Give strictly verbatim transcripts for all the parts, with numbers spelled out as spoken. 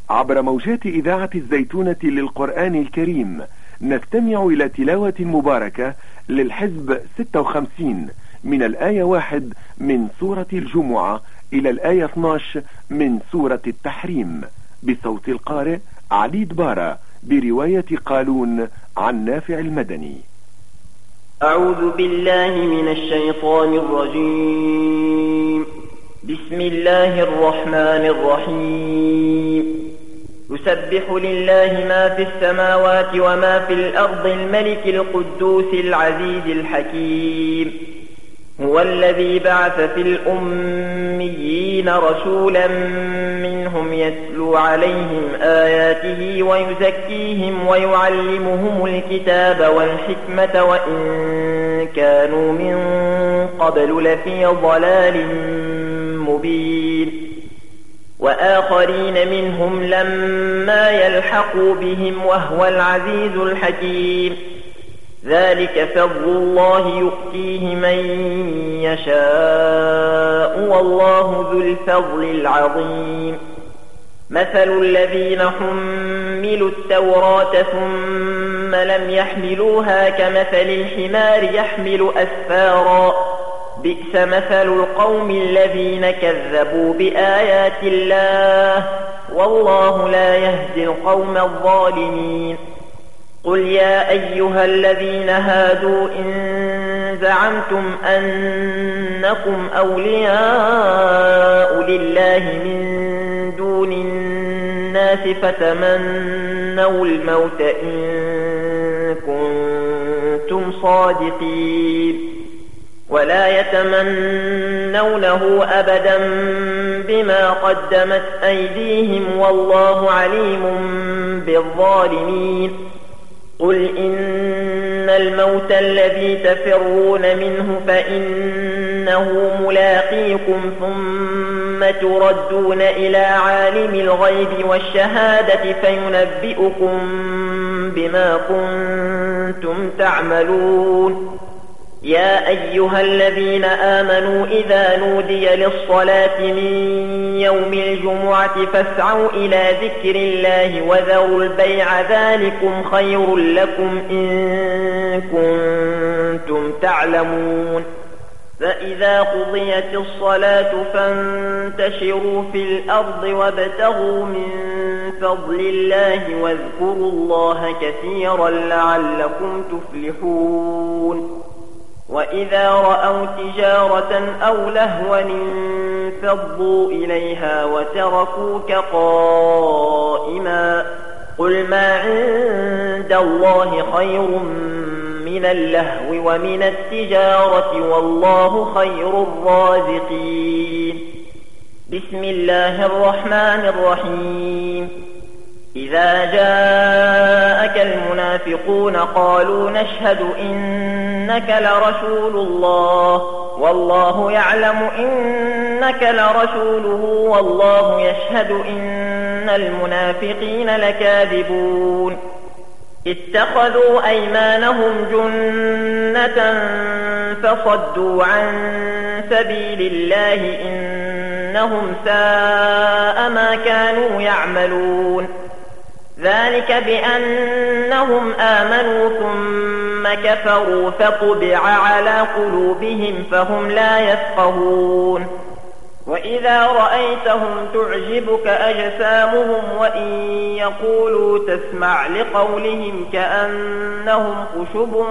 عبر موجات إذاعة الزيتونة للقرآن الكريم نستمع إلى تلاوة مباركة للحزب ستة وخمسين من الآية واحد من سورة الجمعة إلى الآية اثني عشر من سورة التحريم بصوت القارئ علي دبارة برواية قالون عن نافع المدني. أعوذ بالله من الشيطان الرجيم. بسم الله الرحمن الرحيم. يسبح لله ما في السماوات وما في الأرض الملك القدوس العزيز الحكيم. هو الذي بعث في الأميين رسولا منهم يتلو عليهم آياته ويزكيهم ويعلمهم الكتاب والحكمة وإن كانوا من قبل لفي ضلال مبين. وآخرين منهم لما يلحقوا بهم وهو العزيز الحكيم. ذلك فضل الله يؤتيه من يشاء والله ذو الفضل العظيم. مثل الذين حملوا التوراة ثم لم يحملوها كمثل الحمار يحمل أسفارا بئس مثل القوم الذين كذبوا بآيات الله والله لا يهدي القوم الظالمين. قل يا أيها الذين هادوا إن زعمتم أنكم أولياء لله من دون الناس فتمنوا الموت إن كنتم صادقين ولا يتمنونه أبدا بما قدمت أيديهم والله عليم بالظالمين. قل إن الموت الذي تفرون منه فإنه ملاقيكم ثم تردون إلى عالم الغيب والشهادة فينبئكم بما كنتم تعملون. يا أيها الذين آمنوا إذا نودي للصلاة من يوم الجمعة فاسعوا إلى ذكر الله وذروا البيع ذلكم خير لكم إن كنتم تعلمون. فإذا قضيت الصلاة فانتشروا في الأرض وابتغوا من فضل الله واذكروا الله كثيرا لعلكم تفلحون. وإذا رأوا تجارة أو لهوا انفضوا إليها وتركوك قائما. قل ما عند الله خير من اللهو ومن التجارة والله خير الرازقين. بسم الله الرحمن الرحيم. إذا جاءك المنافقون قالوا نشهد إنك لرسول الله والله يعلم إنك لرسوله والله يشهد إن المنافقين لكاذبون. اتخذوا أيمانهم جنة فصدوا عن سبيل الله إنهم ساء ما كانوا يعملون. ذلك بأنهم آمنوا ثم كفروا فطبع على قلوبهم فهم لا يفقهون. وإذا رأيتهم تعجبك أجسامهم وإن يقولوا تسمع لقولهم كأنهم خشب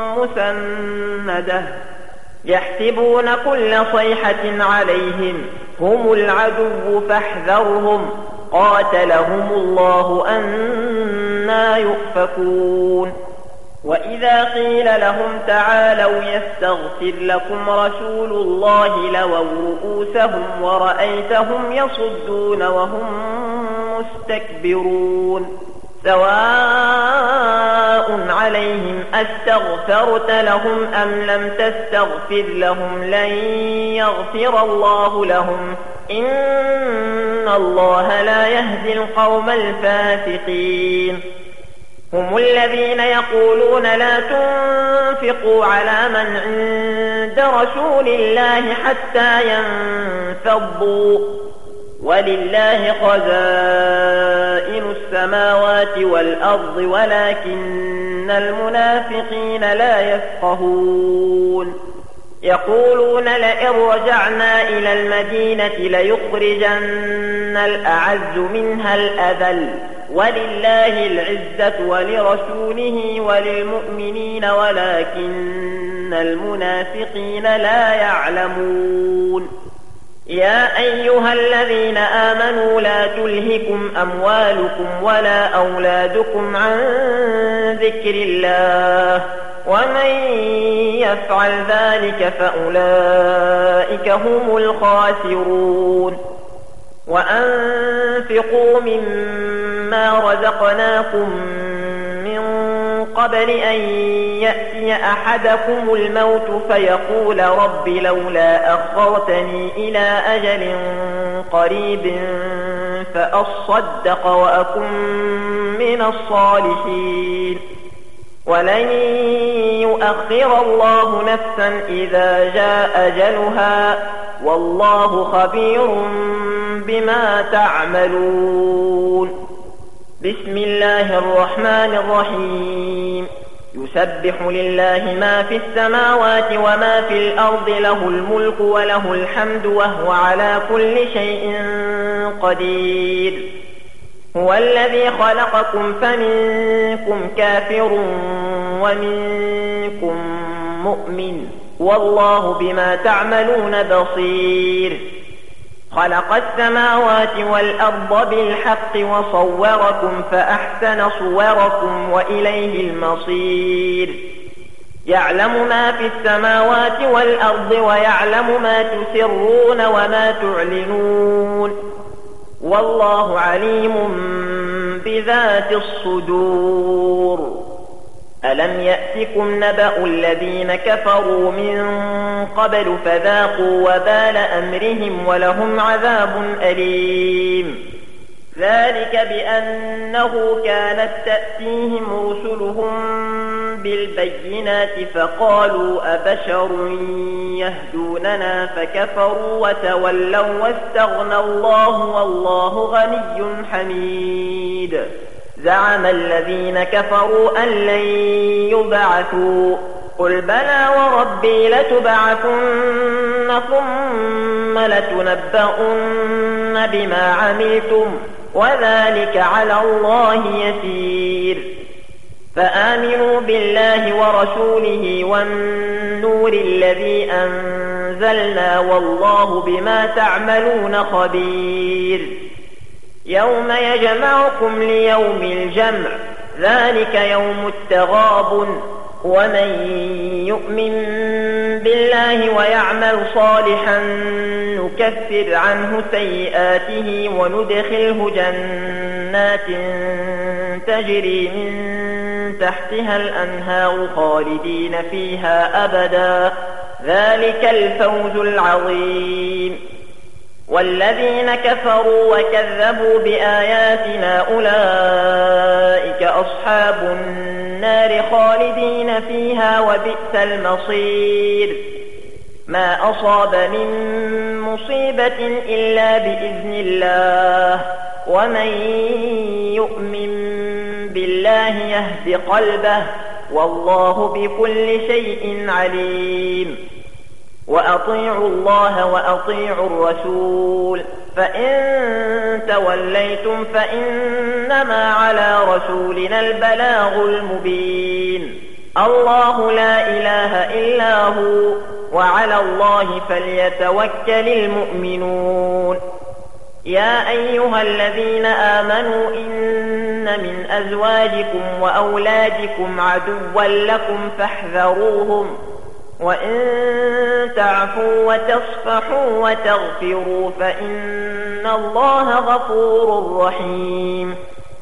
مسندة يحسبون كل صيحة عليهم هم العدو فاحذرهم قاتلهم الله أنى يؤفكون. وإذا قيل لهم تعالوا يستغفر لكم رسول الله لووا رؤوسهم ورأيتهم يصدون وهم مستكبرون. سواء عليهم أستغفرت لهم أم لم تستغفر لهم لن يغفر الله لهم إن الله لا يهدي القوم الفاسقين. هم الذين يقولون لا تنفقوا على من عند رسول الله حتى ينفضوا ولله خزائن السماوات والأرض ولكن المنافقين لا يفقهون يقولون لئن رجعنا إلى المدينة ليخرجن الأعز منها الأذل ولله العزة ولرسوله وللمؤمنين ولكن المنافقين لا يعلمون يا أيها الذين آمنوا لا تلهكم أموالكم ولا أولادكم عن ذكر الله ومن يفعل ذلك فأولئك هم الخاسرون وأنفقوا مما رزقناكم من قبل أن يأتي أحدكم الموت فيقول رب لولا أخرتني إلى أجل قريب فأصدق وأكن من الصالحين ولن يؤخر الله نفسا إذا جاء أجلها والله خبير بما تعملون بسم الله الرحمن الرحيم يسبح لله ما في السماوات وما في الأرض له الملك وله الحمد وهو على كل شيء قدير هو الذي خلقكم فمنكم كافر ومنكم مؤمن والله بما تعملون بصير خلق السماوات والأرض بالحق وصوركم فأحسن صوركم وإليه المصير يعلم ما في السماوات والأرض ويعلم ما تسرون وما تعلنون والله عليم بذات الصدور ألم يأتكم نبأ الذين كفروا من قبل فذاقوا وبال أمرهم ولهم عذاب أليم ذلك بأنه كانت تأتيهم رسلهم بالبينات فقالوا أبشر يهدوننا فكفروا وتولوا واستغنى الله والله غني حميد زعم الذين كفروا أن لن يبعثوا قل بلى وربي لتبعثن ثم لتنبؤن بما عملتم وذلك على الله يسير فآمنوا بالله ورسوله والنور الذي أنزلنا والله بما تعملون خبير يوم يجمعكم ليوم الجمع ذلك يوم التغابن ومن يؤمن بالله ويعمل صالحا نكفر عنه سيئاته وندخله جنات تجري من تحتها الأنهار خالدين فيها أبدا ذلك الفوز العظيم والذين كفروا وكذبوا بآياتنا أولئك أصحاب النار خالدين فيها وبئس المصير ما أصاب من مصيبة إلا بإذن الله ومن يؤمن بالله يهد قلبه والله بكل شيء عليم وأطيعوا الله وأطيعوا الرسول فإن توليتم فإنما على رسولنا البلاغ المبين الله لا إله إلا هو وعلى الله فليتوكل المؤمنون يا أيها الذين آمنوا إن من أزواجكم وأولادكم عدوا لكم فاحذروهم وإن تعفوا وتصفحوا وتغفروا فإن الله غفور رحيم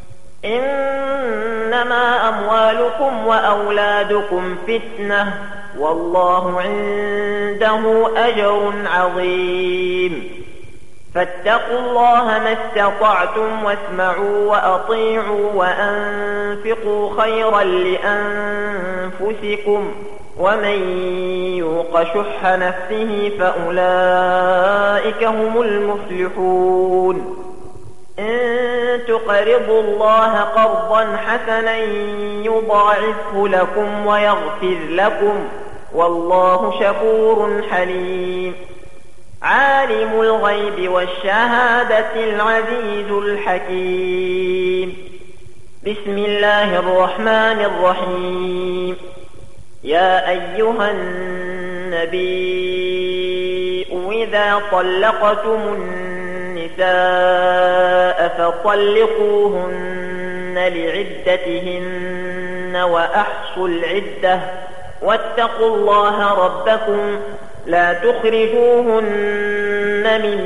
إنما أموالكم وأولادكم فتنة والله عنده أجر عظيم فاتقوا الله ما استطعتم واسمعوا وأطيعوا وأنفقوا خيرا لأنفسكم ومن يوق شح نفسه فأولئك هم المفلحون إن تقرضوا الله قرضا حسنا يضاعفه لكم ويغفر لكم والله شكور حليم. عالم الغيب والشهادة العزيز الحكيم. بسم الله الرحمن الرحيم. يا أيها النبي إذا طلقتم النساء فطلقوهن لعدتهن وأحصوا العدة واتقوا الله ربكم لا تخرجوهن من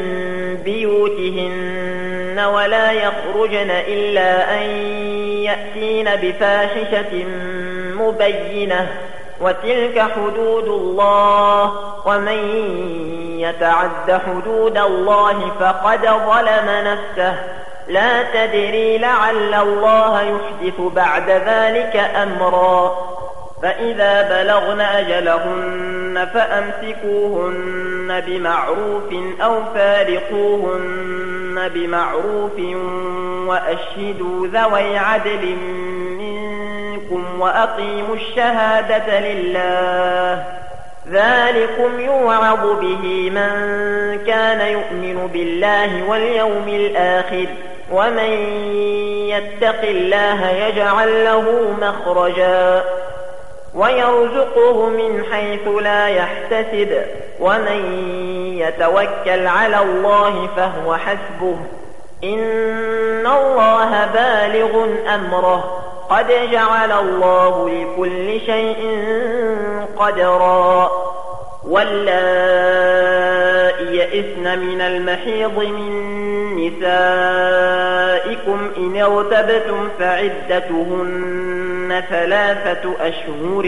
بيوتهن ولا يخرجن إلا أن يأتين بفاحشة مبينة وتلك حدود الله ومن يتعد حدود الله فقد ظلم نفسه لا تدري لعل الله يحدث بعد ذلك أمرا. فإذا بلغن أجلهن فأمسكوهن بمعروف أو فارقوهن بمعروف وأشهدوا ذوي عدل منكم وأقيموا الشهادة لله ذلكم يوعظ به من كان يؤمن بالله واليوم الآخر ومن يتق الله يجعل له مخرجا ويرزقه من حيث لا يحتسب ومن يتوكل على الله فهو حسبه إن الله بالغ أمره قد جعل الله لكل شيء قدرا. واللائي يئسن من المحيض من نسائكم إن ارتبتم فعدتهن ثلاثة أشهر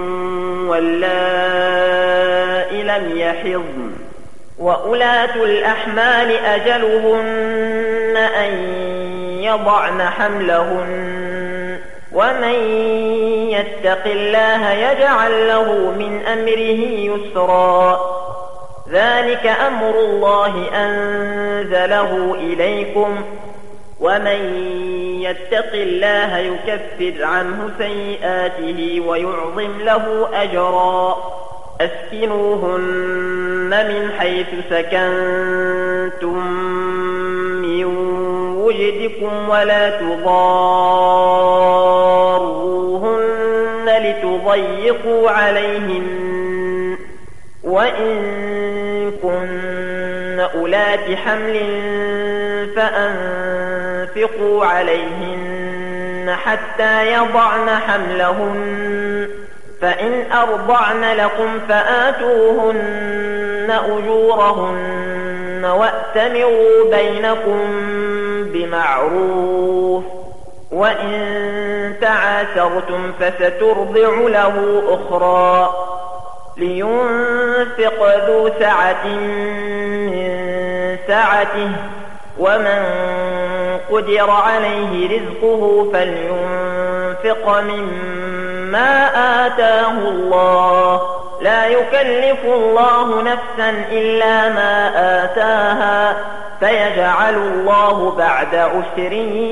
واللائي لم يحضن وأولاة الأحمال أجلهن أن يضعن حملهن ومن يتق الله يجعل له من أمره يسرا. ذلك أمر الله أنزله إليكم ومن يتق الله يكفر عنه سيئاته ويعظم له أجرا. أسكنوهن من حيث سكنتم من وجدكم ولا تضاروهن لتضيقوا عليهن وإن كن أولات حمل فأنفقوا عليهن حتى يضعن حملهن فإن أرضعن لكم فآتوهن أجورهن وأتمروا بينكم بمعروف وإن تعاسرتم فسترضع له أخرى. لينفق ذو سعة من سعته ومن قدر عليه رزقه فلينفق مما آتاه الله لا يكلف الله نفسا إلا ما آتاها فيجعل الله بعد عسر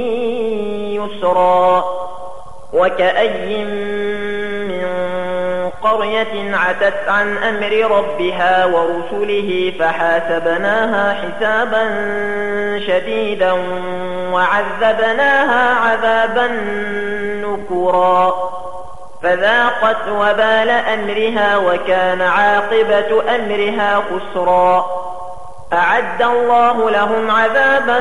يسرا. وكأي من قرية عتت عن أمر ربها ورسله فحاسبناها حسابا شديدا وعذبناها عذابا نكرا فذاقت وبال أمرها وكان عاقبة أمرها خسرا. أعد الله لهم عذابا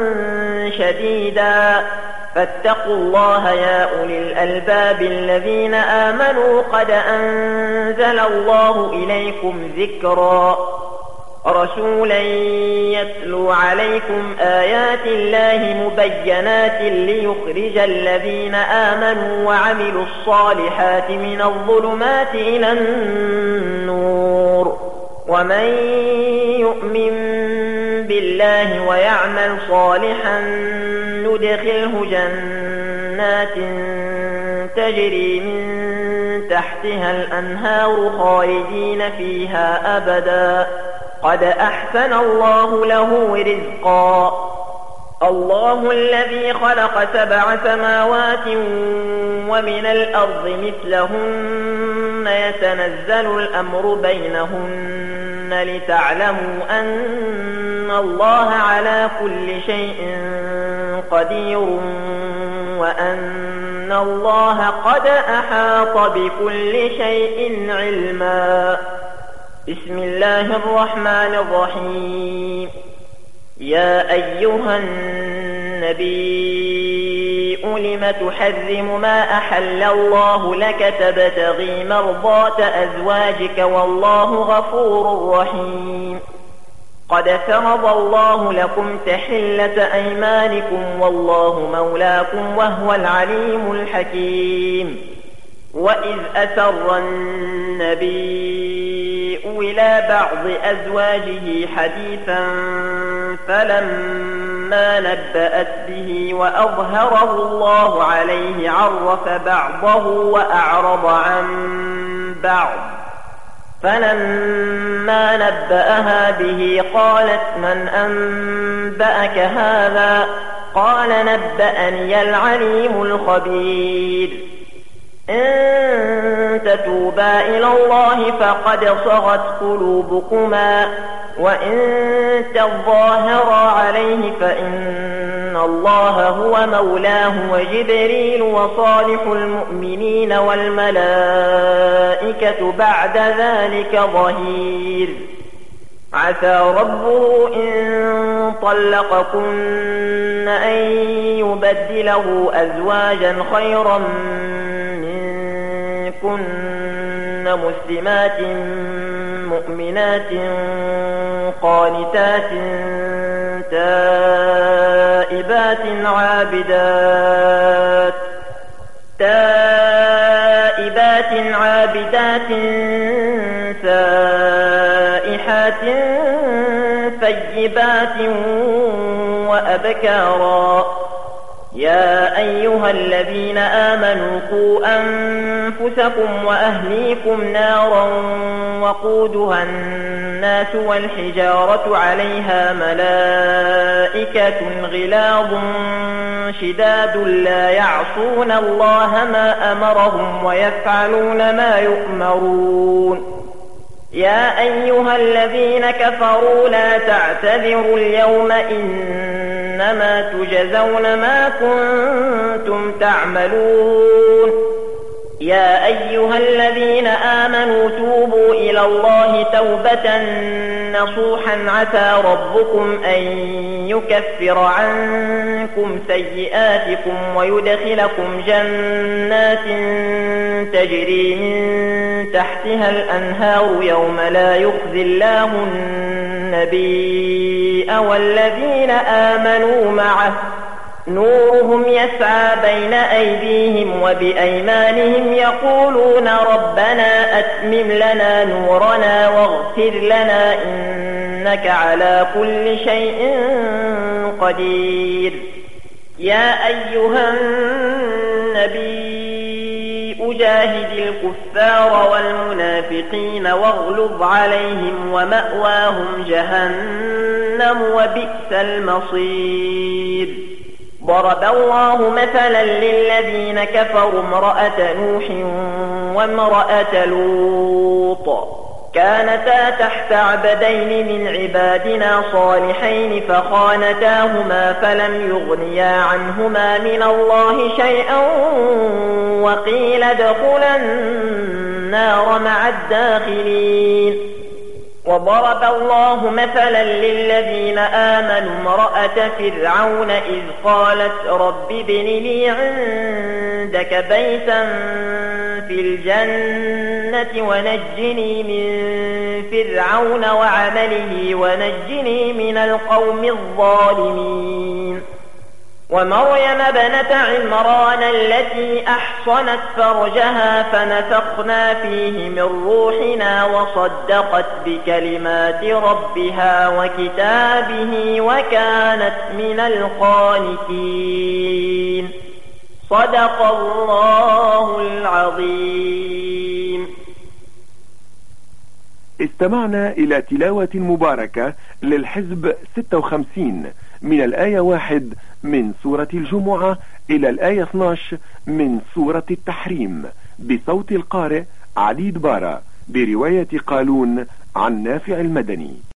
شديدا فاتقوا الله يا أولي الألباب الذين آمنوا قد أنزل الله إليكم ذكرا. رسولا يتلو عليكم آيات الله مبينات ليخرج الذين آمنوا وعملوا الصالحات من الظلمات إلى النور ومن يؤمن بالله ويعمل صالحا ندخله جنات تجري من تحتها الأنهار خالدين فيها أبدا قد أحسن الله له رزقا. الله الذي خلق سبع سماوات ومن الأرض مثلهن يتنزل الأمر بينهن لتعلموا أن الله على كل شيء قدير وأن الله قد أحاط بكل شيء علما. بسم الله الرحمن الرحيم. يا أيها النبي لم تحرم ما أحل الله لك تبتغي مرضات أزواجك والله غفور رحيم. قد فرض الله لكم تحلة أيمانكم والله مولاكم وهو العليم الحكيم. وإذ أسر النبي إلى بعض أزواجه حديثا فلما نبأت به وأظهره الله عليه عرف بعضه وأعرض عن بعض فلما نبأها به قالت من أنبأك هذا؟ قال نبأني العليم الخبير. إن تتوبا إلى الله فقد صغت قلوبكما وإن تظاهرا عليه فإن الله هو مولاه وجبريل وصالح المؤمنين والملائكة بعد ذلك ظهير. عسى ربه إن طلقكن أن يبدله أزواجا خيرا كن مسلمات مؤمنات قانتات تائبات عابدات تائبات عابدات سائحات ثيبات وأبكارا. يا أيها الذين آمنوا قوا أنفسكم وأهليكم نارا وقودها الناس والحجارة عليها ملائكة غلاظ شداد لا يعصون الله ما أمرهم ويفعلون ما يؤمرون. يا أيها الذين كفروا لا تعتذروا اليوم إنما تجزون ما كنتم تعملون. يا أيها الذين آمنوا توبوا إلى الله توبة نصوحا عسى ربكم أن يكفر عنكم سيئاتكم ويدخلكم جنات تجري من تحتها الأنهار يوم لا يخزي الله النبي والذين آمنوا معه نورهم يسعى بين أيديهم وبأيمانهم يقولون ربنا أتمم لنا نورنا واغفر لنا إنك على كل شيء قدير. يا أيها النبي أجاهد الكفار والمنافقين واغلظ عليهم ومأواهم جهنم وبئس المصير. ضرب الله مثلا للذين كفروا امرأة نوح وامرأة لوط كانتا تحت عبدين من عبادنا صالحين فخانتاهما فلم يغنيا عنهما من الله شيئا وقيل ادخلا النار مع الداخلين. وضرب الله مثلا للذين آمنوا امرأة فرعون إذ قالت رب ابن لي عندك بيتا في الجنة ونجني من فرعون وعمله ونجني من القوم الظالمين. ومريم ابنة عمران التي أحصنت فرجها فنفخنا فيه من روحنا وصدقت بكلمات ربها وكتابه وكانت من القانتين. صدق الله العظيم. استمعنا إلى تلاوة مباركة للحزب ستة وخمسين من الآية واحد من سورة الجمعة إلى الآية اثني عشر من سورة التحريم، بصوت القارئ علي دبارة، برواية قالون عن نافع المدني.